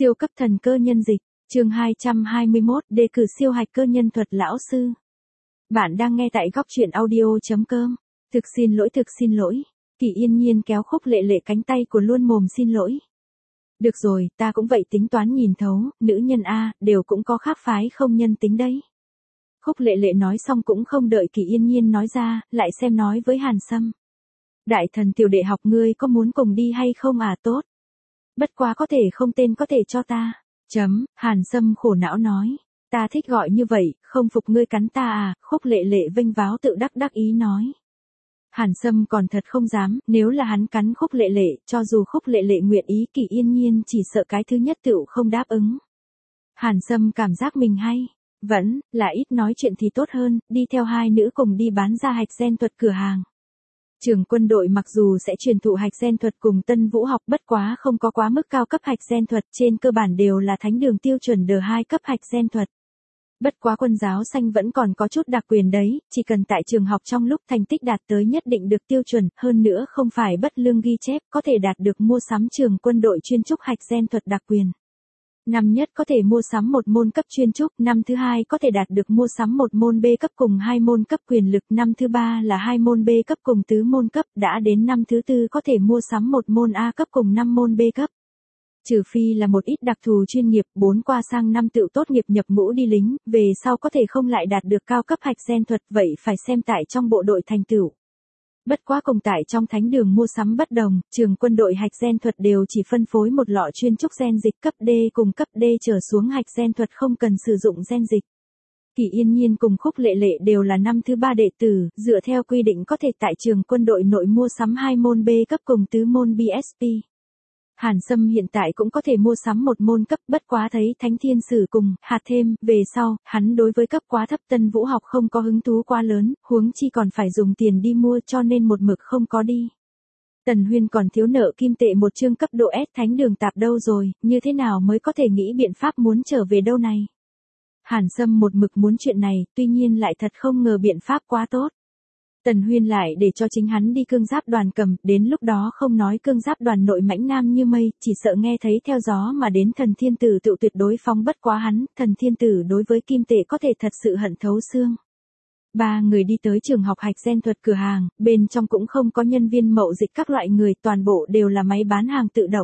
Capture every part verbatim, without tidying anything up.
Siêu cấp thần cơ nhân dịch, chương hai trăm hai mươi mốt, đề cử siêu hạch cơ nhân thuật lão sư. Bạn đang nghe tại góc truyện audio.com. Thực xin lỗi thực xin lỗi. Kỳ Yên Nhiên kéo Khúc Lệ Lệ cánh tay của luôn mồm xin lỗi. Được rồi, ta cũng vậy tính toán nhìn thấu, nữ nhân A, đều cũng có khác phái không nhân tính đấy. Khúc Lệ Lệ nói xong cũng không đợi Kỳ Yên Nhiên nói ra, lại xem nói với Hàn Sâm. Đại thần tiểu đệ học ngươi có muốn cùng đi hay không à? Tốt. Bất quá có thể không tên có thể cho ta. Chấm, Hàn Sâm khổ não nói. Ta thích gọi như vậy, không phục ngươi cắn ta à? Khúc Lệ Lệ vênh váo tự đắc đắc ý nói. Hàn Sâm còn thật không dám, nếu là hắn cắn Khúc Lệ Lệ, cho dù Khúc Lệ Lệ nguyện ý, Kỳ Yên Nhiên chỉ sợ cái thứ nhất tựu không đáp ứng. Hàn Sâm cảm giác mình hay, vẫn là ít nói chuyện thì tốt hơn, đi theo hai nữ cùng đi bán ra hạch gen thuật cửa hàng. Trường quân đội mặc dù sẽ truyền thụ hạch gen thuật cùng tân vũ học, bất quá không có quá mức cao cấp hạch gen thuật, trên cơ bản đều là thánh đường tiêu chuẩn đờ hai cấp hạch gen thuật. Bất quá quân giáo xanh vẫn còn có chút đặc quyền đấy, chỉ cần tại trường học trong lúc thành tích đạt tới nhất định được tiêu chuẩn, hơn nữa không phải bất lương ghi chép, có thể đạt được mua sắm trường quân đội chuyên trúc hạch gen thuật đặc quyền. Năm nhất có thể mua sắm một môn cấp chuyên trúc, năm thứ hai có thể đạt được mua sắm một môn B cấp cùng hai môn cấp quyền lực, năm thứ ba là hai môn B cấp cùng tứ môn cấp, đã đến năm thứ tư có thể mua sắm một môn A cấp cùng năm môn B cấp. Trừ phi là một ít đặc thù chuyên nghiệp, bốn qua sang năm tự tốt nghiệp nhập ngũ đi lính, về sau có thể không lại đạt được cao cấp hạch gen thuật, vậy phải xem tại trong bộ đội thành tựu. Bất quá cùng tại trong thánh đường mua sắm bất đồng, trường quân đội hạch gen thuật đều chỉ phân phối một lọ chuyên trúc gen dịch cấp D cùng cấp D trở xuống hạch gen thuật không cần sử dụng gen dịch. Kỳ Yên Nhiên cùng Khúc Lệ Lệ đều là năm thứ ba đệ tử, dựa theo quy định có thể tại trường quân đội nội mua sắm hai môn B cấp cùng tứ môn B S P. Hàn Sâm hiện tại cũng có thể mua sắm một môn cấp, bất quá thấy Thánh Thiên Sử cùng hạt thêm, về sau, hắn đối với cấp quá thấp tân vũ học không có hứng thú quá lớn, huống chi còn phải dùng tiền đi mua cho nên một mực không có đi. Tần Huyên còn thiếu nợ kim tệ một chương cấp độ S thánh đường tạp đâu rồi, như thế nào mới có thể nghĩ biện pháp muốn trở về đâu này. Hàn Sâm một mực muốn chuyện này, tuy nhiên lại thật không ngờ biện pháp quá tốt. Tần Huyên lại để cho chính hắn đi cương giáp đoàn cầm, đến lúc đó không nói cương giáp đoàn nội mãnh nam như mây, chỉ sợ nghe thấy theo gió mà đến thần thiên tử tự tuyệt đối phóng bất quá hắn, thần thiên tử đối với kim tệ có thể thật sự hận thấu xương. Ba người đi tới trường học hạch gen thuật cửa hàng, bên trong cũng không có nhân viên mậu dịch các loại người, toàn bộ đều là máy bán hàng tự động.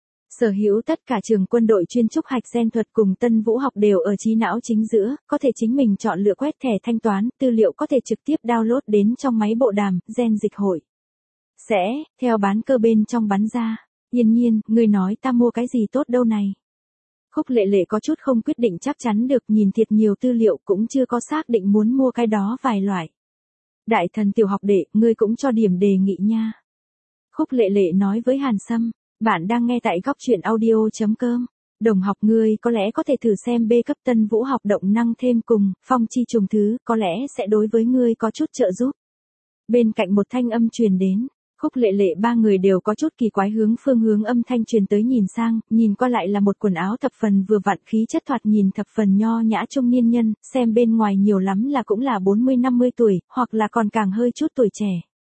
Sở hữu tất cả trường quân đội chuyên trúc hạch gen thuật cùng tân vũ học đều ở trí não chính giữa, có thể chính mình chọn lựa quét thẻ thanh toán, tư liệu có thể trực tiếp download đến trong máy bộ đàm, gen dịch hội. Sẽ, theo bán cơ bên trong bắn ra. Yên Nhiên, người nói ta mua cái gì tốt đâu này. Khúc Lệ Lệ có chút không quyết định chắc chắn được, nhìn thiệt nhiều tư liệu cũng chưa có xác định muốn mua cái đó vài loại. Đại thần tiểu học đệ, ngươi cũng cho điểm đề nghị nha. Khúc Lệ Lệ nói với Hàn Sâm. Bạn đang nghe tại góc truyện audio.com. Đồng học ngươi có lẽ có thể thử xem B cấp tân vũ học động năng thêm cùng, phong chi trùng thứ, có lẽ sẽ đối với ngươi có chút trợ giúp. Bên cạnh một thanh âm truyền đến, Khúc Lệ Lệ ba người đều có chút kỳ quái hướng phương hướng âm thanh truyền tới nhìn sang, nhìn qua lại là một quần áo thập phần vừa vặn khí chất thoạt nhìn thập phần nho nhã trung niên nhân, xem bên ngoài nhiều lắm là cũng là bốn mươi năm mươi tuổi, hoặc là còn càng hơi chút tuổi trẻ.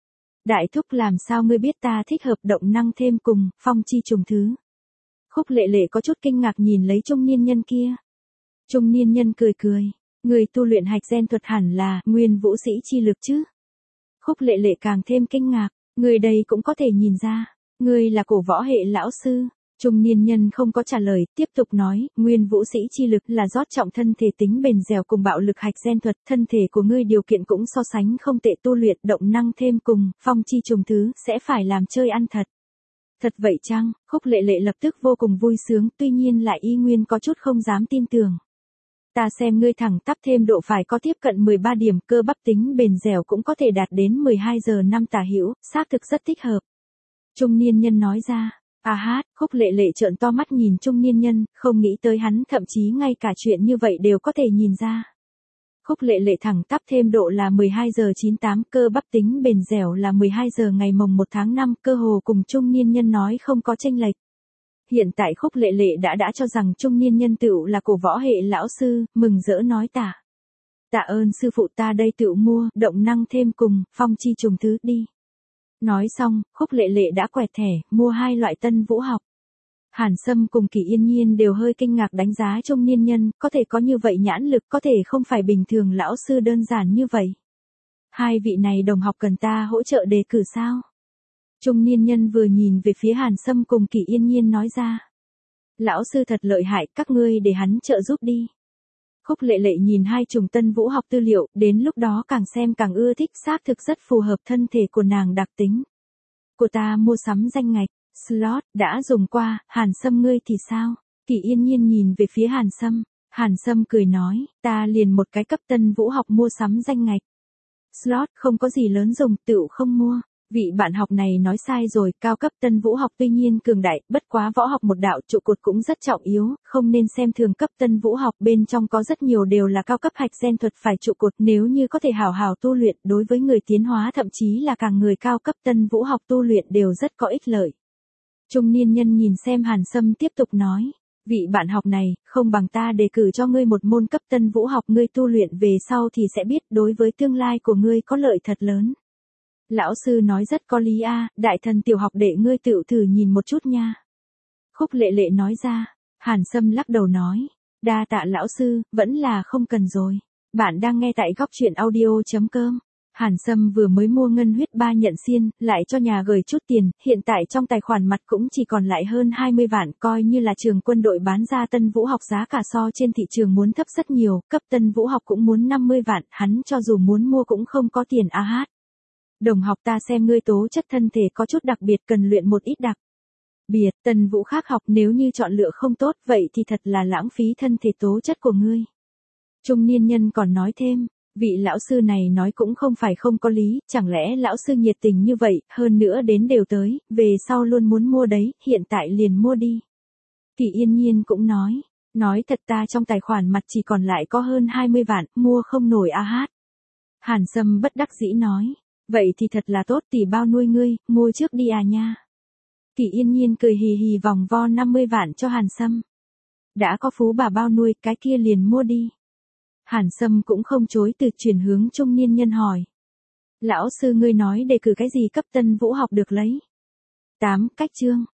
Đại thúc làm sao ngươi biết ta thích hợp động năng thêm cùng, phong chi trùng thứ. Khúc Lệ Lệ có chút kinh ngạc nhìn lấy trung niên nhân kia. Trung niên nhân cười cười, người tu luyện hạch gen thuật hẳn là nguyên vũ sĩ chi lực chứ. Khúc Lệ Lệ càng thêm kinh ngạc, người đây cũng có thể nhìn ra, người là cổ võ hệ lão sư. Trung niên nhân không có trả lời, tiếp tục nói, nguyên vũ sĩ chi lực là rót trọng thân thể tính bền dẻo cùng bạo lực hạch gen thuật, thân thể của ngươi điều kiện cũng so sánh không tệ, tu luyện động năng thêm cùng, phong chi trùng thứ, sẽ phải làm chơi ăn thật. Thật vậy chăng? Khúc Lệ Lệ lập tức vô cùng vui sướng, tuy nhiên lại y nguyên có chút không dám tin tưởng. Ta xem ngươi thẳng tắp thêm độ phải có tiếp cận mười ba điểm, cơ bắp tính bền dẻo cũng có thể đạt đến mười hai giờ năm tả hữu, xác thực rất thích hợp. Trung niên nhân nói ra. À hát, Khúc Lệ Lệ trợn to mắt nhìn trung niên nhân, không nghĩ tới hắn thậm chí ngay cả chuyện như vậy đều có thể nhìn ra. Khúc Lệ Lệ thẳng tắp thêm độ là mười hai giờ chín tám, cơ bắp tính bền dẻo là mười hai giờ ngày mồng một tháng năm, cơ hồ cùng trung niên nhân nói không có chênh lệch. Hiện tại Khúc Lệ Lệ đã đã cho rằng trung niên nhân tựu là cổ võ hệ lão sư, mừng rỡ nói tạ. Tạ ơn sư phụ, ta đây tựu mua, động năng thêm cùng, phong chi trùng thứ đi. Nói xong, Khúc Lệ Lệ đã quẹt thẻ, mua hai loại tân vũ học. Hàn Sâm cùng Kỷ Yên Nhiên đều hơi kinh ngạc đánh giá trung niên nhân, có thể có như vậy nhãn lực, có thể không phải bình thường lão sư đơn giản như vậy. Hai vị này đồng học cần ta hỗ trợ đề cử sao? Trung niên nhân vừa nhìn về phía Hàn Sâm cùng Kỷ Yên Nhiên nói ra. Lão sư thật lợi hại, các ngươi để hắn trợ giúp đi. Khúc Lệ Lệ nhìn hai chùm Tân Vũ học tư liệu, đến lúc đó càng xem càng ưa thích, xác thực rất phù hợp thân thể của nàng đặc tính. Của ta mua sắm danh ngạch, slot, đã dùng qua, Hàn Sâm ngươi thì sao? Kỷ Yên Nhiên nhìn về phía Hàn Sâm. Hàn Sâm cười nói, ta liền một cái cấp Tân Vũ học mua sắm danh ngạch. Slot không có gì lớn dùng, tựu không mua. Vị bạn học này nói sai rồi, cao cấp Tân Vũ học tuy nhiên cường đại, bất quá võ học một đạo trụ cột cũng rất trọng yếu, không nên xem thường cấp Tân Vũ học, bên trong có rất nhiều đều là cao cấp hạch gen thuật phải trụ cột, nếu như có thể hào hào tu luyện, đối với người tiến hóa thậm chí là càng người cao cấp Tân Vũ học tu luyện đều rất có ích lợi. Trung niên nhân nhìn xem Hàn Sâm tiếp tục nói, vị bạn học này, không bằng ta đề cử cho ngươi một môn cấp Tân Vũ học, ngươi tu luyện về sau thì sẽ biết đối với tương lai của ngươi có lợi thật lớn. Lão sư nói rất có lý a, đại thần tiểu học đệ ngươi tự thử nhìn một chút nha. Khúc Lệ Lệ nói ra. Hàn Sâm lắc đầu nói, đa tạ lão sư, vẫn là không cần rồi. Bạn đang nghe tại góc truyện audio.com. Hàn Sâm vừa mới mua ngân huyết ba nhận xiên, lại cho nhà gửi chút tiền, hiện tại trong tài khoản mặt cũng chỉ còn lại hơn hai mươi vạn, coi như là trường quân đội bán ra Tân Vũ học giá cả so trên thị trường muốn thấp rất nhiều, cấp Tân Vũ học cũng muốn năm mươi vạn, hắn cho dù muốn mua cũng không có tiền a hát. Đồng học ta xem ngươi tố chất thân thể có chút đặc biệt, cần luyện một ít đặc biệt, Tân Vũ khác học, nếu như chọn lựa không tốt vậy thì thật là lãng phí thân thể tố chất của ngươi. Trung niên nhân còn nói thêm, vị lão sư này nói cũng không phải không có lý, chẳng lẽ lão sư nhiệt tình như vậy, hơn nữa đến đều tới, về sau luôn muốn mua đấy, hiện tại liền mua đi. Kỷ Yên Nhiên cũng nói, nói thật ta trong tài khoản mặt chỉ còn lại có hơn hai mươi vạn, mua không nổi a hát. Hàn Sâm bất đắc dĩ nói, vậy thì thật là tốt, tỷ bao nuôi ngươi, mua trước đi à nha. Kỷ Yên Nhiên cười hì hì vòng vo năm mươi vạn cho Hàn Sâm. Đã có phú bà bao nuôi, cái kia liền mua đi. Hàn Sâm cũng không chối từ, chuyển hướng trung niên nhân hỏi. Lão sư ngươi nói đề cử cái gì cấp Tân Vũ học được lấy? tám. Cách chương.